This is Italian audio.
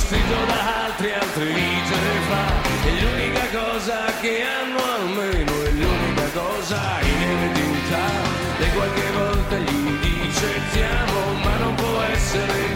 scritto da altri te ne fa. È l'unica cosa che hanno almeno, è l'unica cosa in eredità. E qualche volta gli dice ti amo, ma non può essere